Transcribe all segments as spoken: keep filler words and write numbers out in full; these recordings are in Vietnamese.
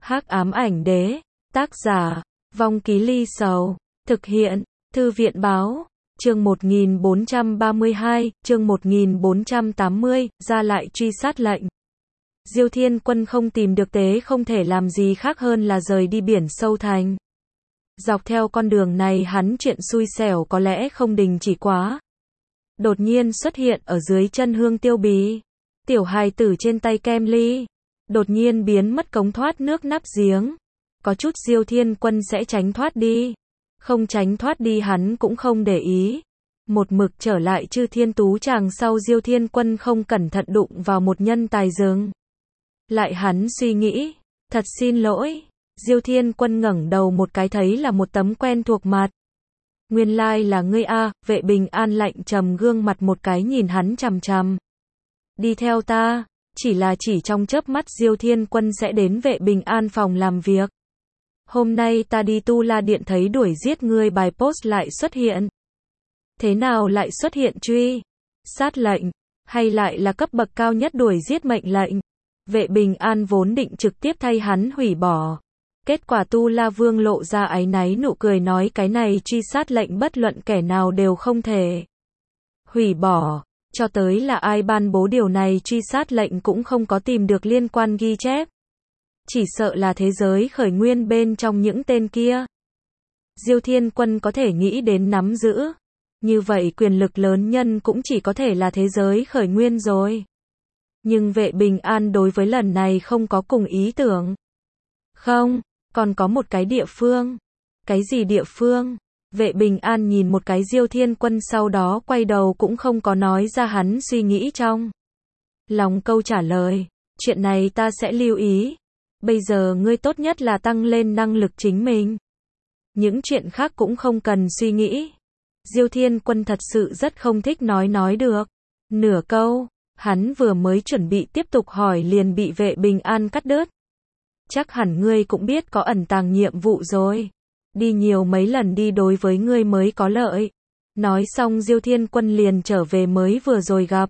Hắc ám ảnh đế, tác giả, Vong Ký Ly Sầu, thực hiện, Thư viện báo, chương một nghìn bốn trăm ba mươi hai, chương một nghìn bốn trăm tám mươi, ra lại truy sát lệnh. Diêu Thiên Quân không tìm được Tế không thể làm gì khác hơn là rời đi biển sâu thành. Dọc theo con đường này hắn chuyện xui xẻo có lẽ không đình chỉ quá. Đột nhiên xuất hiện ở dưới chân Hương Tiêu Bì. Tiểu hài tử trên tay kem ly. Đột nhiên biến mất cống thoát nước nắp giếng. Có chút Diêu Thiên Quân sẽ tránh thoát đi. Không tránh thoát đi hắn cũng không để ý. Một mực trở lại Chư Thiên Tú Tràng sau Diêu Thiên Quân không cẩn thận đụng vào một nhân tài rừng. Lại hắn suy nghĩ, thật xin lỗi. Diêu Thiên Quân ngẩng đầu một cái thấy là một tấm quen thuộc mặt. Nguyên lai là ngươi a, Vệ Bình An lạnh trầm gương mặt một cái nhìn hắn chằm chằm. Đi theo ta, chỉ là chỉ trong chớp mắt Diêu Thiên Quân sẽ đến Vệ Bình An phòng làm việc. Hôm nay ta đi Tu La Điện thấy đuổi giết ngươi bài post lại xuất hiện. Thế nào lại xuất hiện truy sát lệnh, hay lại là cấp bậc cao nhất đuổi giết mệnh lệnh? Vệ Bình An vốn định trực tiếp thay hắn hủy bỏ. Kết quả Tu La Vương lộ ra áy náy nụ cười nói cái này truy sát lệnh bất luận kẻ nào đều không thể hủy bỏ. Cho tới là ai ban bố điều này truy sát lệnh cũng không có tìm được liên quan ghi chép. Chỉ sợ là thế giới khởi nguyên bên trong những tên kia. Diêu Thiên Quân có thể nghĩ đến nắm giữ. Như vậy quyền lực lớn nhân cũng chỉ có thể là thế giới khởi nguyên rồi. Nhưng Vệ Bình An đối với lần này không có cùng ý tưởng. Không, còn có một cái địa phương. Cái gì địa phương? Vệ Bình An nhìn một cái Diêu Thiên Quân sau đó quay đầu cũng không có nói ra hắn suy nghĩ trong lòng câu trả lời. Chuyện này ta sẽ lưu ý. Bây giờ ngươi tốt nhất là tăng lên năng lực chính mình. Những chuyện khác cũng không cần suy nghĩ. Diêu Thiên Quân thật sự rất không thích nói nói được. Nửa câu, hắn vừa mới chuẩn bị tiếp tục hỏi liền bị Vệ Bình An cắt đứt. Chắc hẳn ngươi cũng biết có ẩn tàng nhiệm vụ rồi. Đi nhiều mấy lần đi đối với ngươi mới có lợi. Nói xong Diêu Thiên Quân liền trở về mới vừa rồi gặp.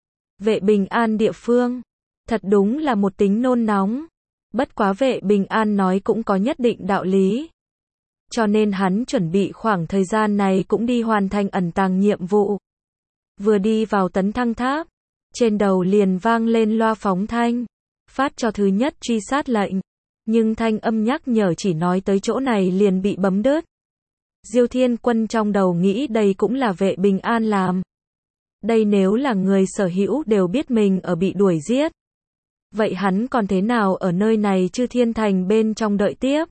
Vệ Bình An địa phương. Thật đúng là một tính nôn nóng. Bất quá Vệ Bình An nói cũng có nhất định đạo lý. Cho nên hắn chuẩn bị khoảng thời gian này cũng đi hoàn thành ẩn tàng nhiệm vụ. Vừa đi vào tấn thăng tháp. Trên đầu liền vang lên loa phóng thanh. Phát cho thứ nhất truy sát lệnh. Nhưng thanh âm nhắc nhở chỉ nói tới chỗ này liền bị bấm đứt. Diêu Thiên Quân trong đầu nghĩ đây cũng là Vệ Bình An làm. Đây nếu là người sở hữu đều biết mình ở bị đuổi giết. Vậy hắn còn thế nào ở nơi này Chư Thiên Thành bên trong đợi tiếp?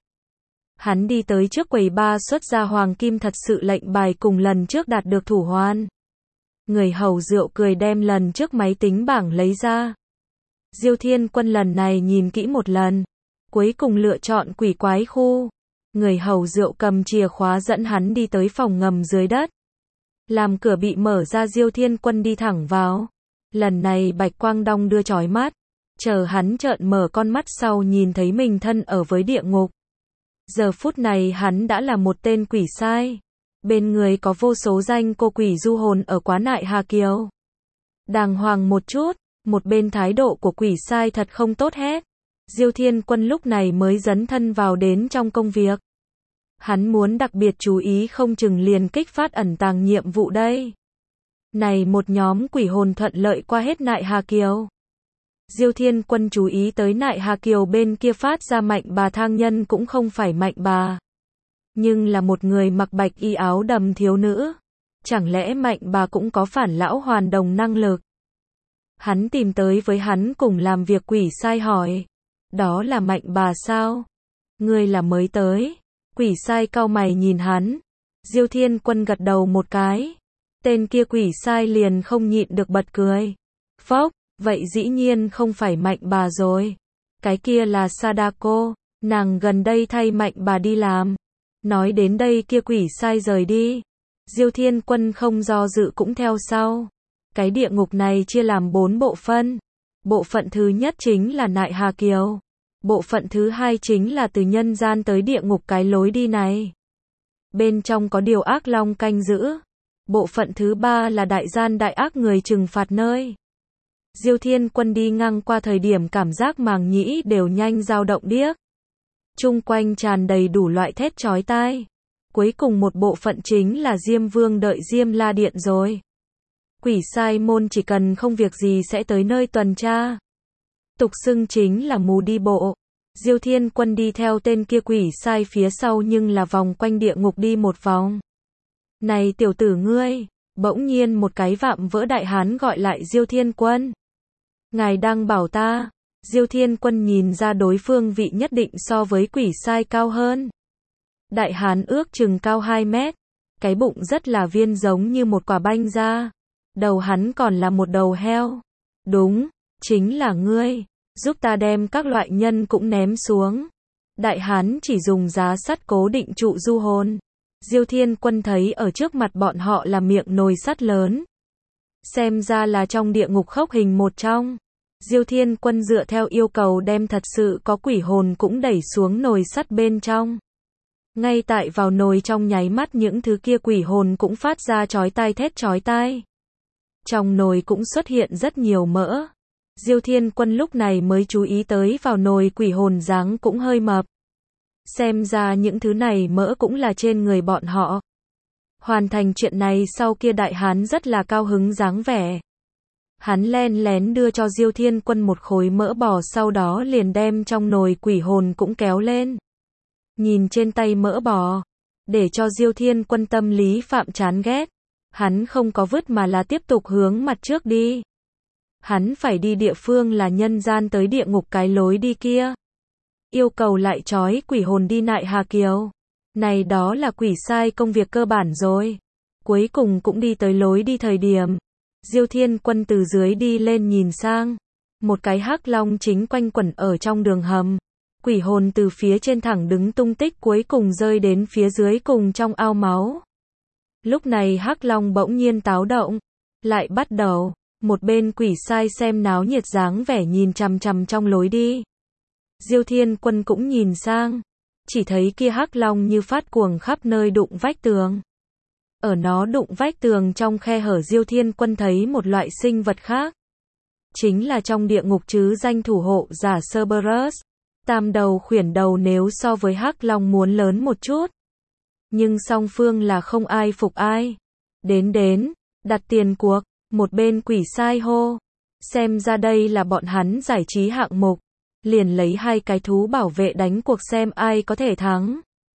Hắn đi tới trước quầy ba xuất ra hoàng kim thật sự lệnh bài cùng lần trước đạt được thủ hoan. Người hầu rượu cười đem lần trước máy tính bảng lấy ra. Diêu Thiên Quân lần này nhìn kỹ một lần. Cuối cùng lựa chọn quỷ quái khu. Người hầu rượu cầm chìa khóa dẫn hắn đi tới phòng ngầm dưới đất. Làm cửa bị mở ra Diêu Thiên Quân đi thẳng vào. Lần này bạch quang đong đưa chói mắt. Chờ hắn trợn mở con mắt sau nhìn thấy mình thân ở với địa ngục. Giờ phút này hắn đã là một tên quỷ sai. Bên người có vô số danh cô quỷ du hồn ở Quá Nại Hà Kiều. Đàng hoàng một chút, một bên thái độ của quỷ sai thật không tốt hết. Diêu Thiên Quân lúc này mới dấn thân vào đến trong công việc. Hắn muốn đặc biệt chú ý không chừng liền kích phát ẩn tàng nhiệm vụ đây. Này một nhóm quỷ hồn thuận lợi qua hết Nại Hà Kiều. Diêu Thiên Quân chú ý tới Nại Hà Kiều bên kia phát ra mạnh bà thang nhân cũng không phải mạnh bà. Nhưng là một người mặc bạch y áo đầm thiếu nữ. Chẳng lẽ mạnh bà cũng có phản lão hoàn đồng năng lực? Hắn tìm tới với hắn cùng làm việc quỷ sai hỏi. Đó là mạnh bà sao? Ngươi là mới tới. Quỷ sai cau mày nhìn hắn. Diêu Thiên Quân gật đầu một cái. Tên kia quỷ sai liền không nhịn được bật cười. Phốc, vậy dĩ nhiên không phải mạnh bà rồi. Cái kia là Sadako. Nàng gần đây thay mạnh bà đi làm. Nói đến đây kia quỷ sai rời đi. Diêu Thiên Quân không do dự cũng theo sau. Cái địa ngục này chia làm bốn bộ phận. Bộ phận thứ nhất chính là Nại Hà Kiều. Bộ phận thứ hai chính là từ nhân gian tới địa ngục cái lối đi này. Bên trong có điều ác long canh giữ. Bộ phận thứ ba là đại gian đại ác người trừng phạt nơi. Diêu Thiên Quân đi ngang qua thời điểm cảm giác màng nhĩ đều nhanh dao động điếc. chung quanh tràn đầy đủ loại thét chói tai. Cuối cùng một bộ phận chính là Diêm Vương đợi Diêm La Điện rồi. Quỷ sai môn chỉ cần không việc gì sẽ tới nơi tuần tra. Tục xưng chính là mù đi bộ. Diêu Thiên Quân đi theo tên kia quỷ sai phía sau nhưng là vòng quanh địa ngục đi một vòng. Này tiểu tử ngươi, bỗng nhiên một cái vạm vỡ đại hán gọi lại Diêu Thiên Quân. Ngài đang bảo ta. Diêu Thiên Quân nhìn ra đối phương vị nhất định so với quỷ sai cao hơn. Đại hán ước chừng cao hai mét. Cái bụng rất là viên giống như một quả banh ra. Đầu hắn còn là một đầu heo. Đúng, chính là ngươi. Giúp ta đem các loại nhân cũng ném xuống. Đại hán chỉ dùng giá sắt cố định trụ du hồn. Diêu Thiên Quân thấy ở trước mặt bọn họ là miệng nồi sắt lớn. Xem ra là trong địa ngục khốc hình một trong. Diêu Thiên Quân dựa theo yêu cầu đem thật sự có quỷ hồn cũng đẩy xuống nồi sắt bên trong. Ngay tại vào nồi trong nháy mắt những thứ kia quỷ hồn cũng phát ra chói tai thét chói tai. Trong nồi cũng xuất hiện rất nhiều mỡ. Diêu Thiên Quân lúc này mới chú ý tới vào nồi quỷ hồn dáng cũng hơi mập. Xem ra những thứ này mỡ cũng là trên người bọn họ. Hoàn thành chuyện này sau kia đại hán rất là cao hứng dáng vẻ. Hắn len lén đưa cho Diêu Thiên Quân một khối mỡ bò sau đó liền đem trong nồi quỷ hồn cũng kéo lên. Nhìn trên tay mỡ bò, để cho Diêu Thiên Quân tâm lý phạm chán ghét. Hắn không có vứt mà là tiếp tục hướng mặt trước đi. Hắn phải đi địa phương là nhân gian tới địa ngục cái lối đi kia. Yêu cầu lại trói quỷ hồn đi Nại Hà Kiều. Này đó là quỷ sai công việc cơ bản rồi. Cuối cùng cũng đi tới lối đi thời điểm. Diêu Thiên Quân từ dưới đi lên nhìn sang. Một cái hắc long chính quanh quẩn ở trong đường hầm. Quỷ hồn từ phía trên thẳng đứng tung tích cuối cùng rơi đến phía dưới cùng trong ao máu. Lúc này hắc long bỗng nhiên táo động. Lại bắt đầu. Một bên quỷ sai xem náo nhiệt dáng vẻ nhìn chằm chằm trong lối đi. Diêu Thiên Quân cũng nhìn sang. Chỉ thấy kia hắc long như phát cuồng khắp nơi đụng vách tường. Ở nó đụng vách tường trong khe hở Diêu Thiên Quân thấy một loại sinh vật khác. Chính là trong địa ngục chứ danh thủ hộ giả Cerberus. Tam đầu khuyển đầu nếu so với hắc long muốn lớn một chút. Nhưng song phương là không ai phục ai. Đến đến, đặt tiền cuộc, một bên quỷ sai hô. Xem ra đây là bọn hắn giải trí hạng mục. Liền lấy hai cái thú bảo vệ đánh cuộc xem ai có thể thắng.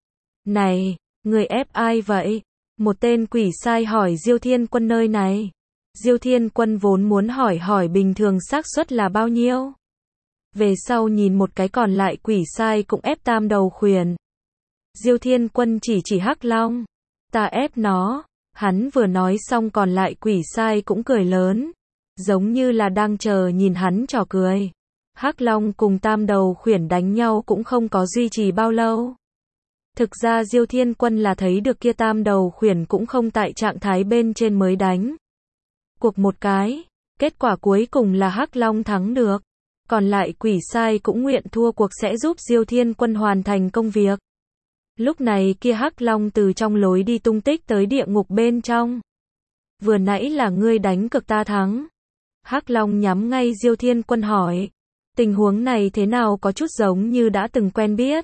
Này, người ép ai vậy? Một tên quỷ sai hỏi Diêu Thiên Quân nơi này. Diêu Thiên Quân vốn muốn hỏi hỏi bình thường xác suất là bao nhiêu. Về sau nhìn một cái còn lại quỷ sai cũng ép tam đầu khuyển. Diêu Thiên Quân chỉ chỉ hắc long. Ta ép nó. Hắn vừa nói xong còn lại quỷ sai cũng cười lớn. Giống như là đang chờ nhìn hắn trò cười. Hắc long cùng tam đầu khuyển đánh nhau cũng không có duy trì bao lâu. Thực ra Diêu Thiên Quân là thấy được kia tam đầu khuyển cũng không tại trạng thái bên trên mới đánh. Cuộc một cái, kết quả cuối cùng là hắc long thắng được. Còn lại quỷ sai cũng nguyện thua cuộc sẽ giúp Diêu Thiên Quân hoàn thành công việc. Lúc này kia hắc long từ trong lối đi tung tích tới địa ngục bên trong. Vừa nãy là ngươi đánh cực ta thắng. Hắc long nhắm ngay Diêu Thiên Quân hỏi. Tình huống này thế nào có chút giống như đã từng quen biết.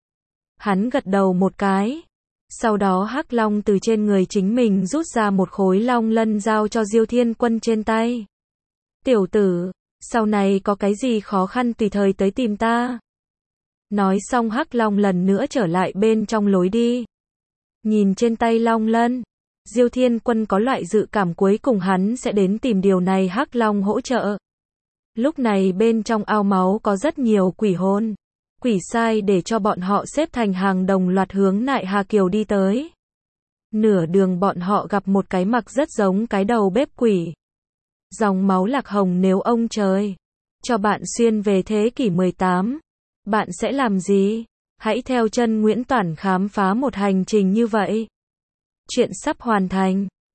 Hắn gật đầu một cái. Sau đó hắc long từ trên người chính mình rút ra một khối long lân giao cho Diêu Thiên Quân trên tay. Tiểu tử, sau này có cái gì khó khăn tùy thời tới tìm ta. Nói xong hắc long lần nữa trở lại bên trong lối đi. Nhìn trên tay long lân, Diêu Thiên Quân có loại dự cảm cuối cùng hắn sẽ đến tìm điều này hắc long hỗ trợ. Lúc này bên trong ao máu có rất nhiều quỷ hồn. Quỷ sai để cho bọn họ xếp thành hàng đồng loạt hướng Nại Hà Kiều đi tới. Nửa đường bọn họ gặp một cái mặc rất giống cái đầu bếp quỷ. Dòng máu lạc hồng nếu ông trời cho bạn xuyên về thế kỷ mười tám, bạn sẽ làm gì? Hãy theo chân Nguyễn Toản khám phá một hành trình như vậy. Chuyện sắp hoàn thành.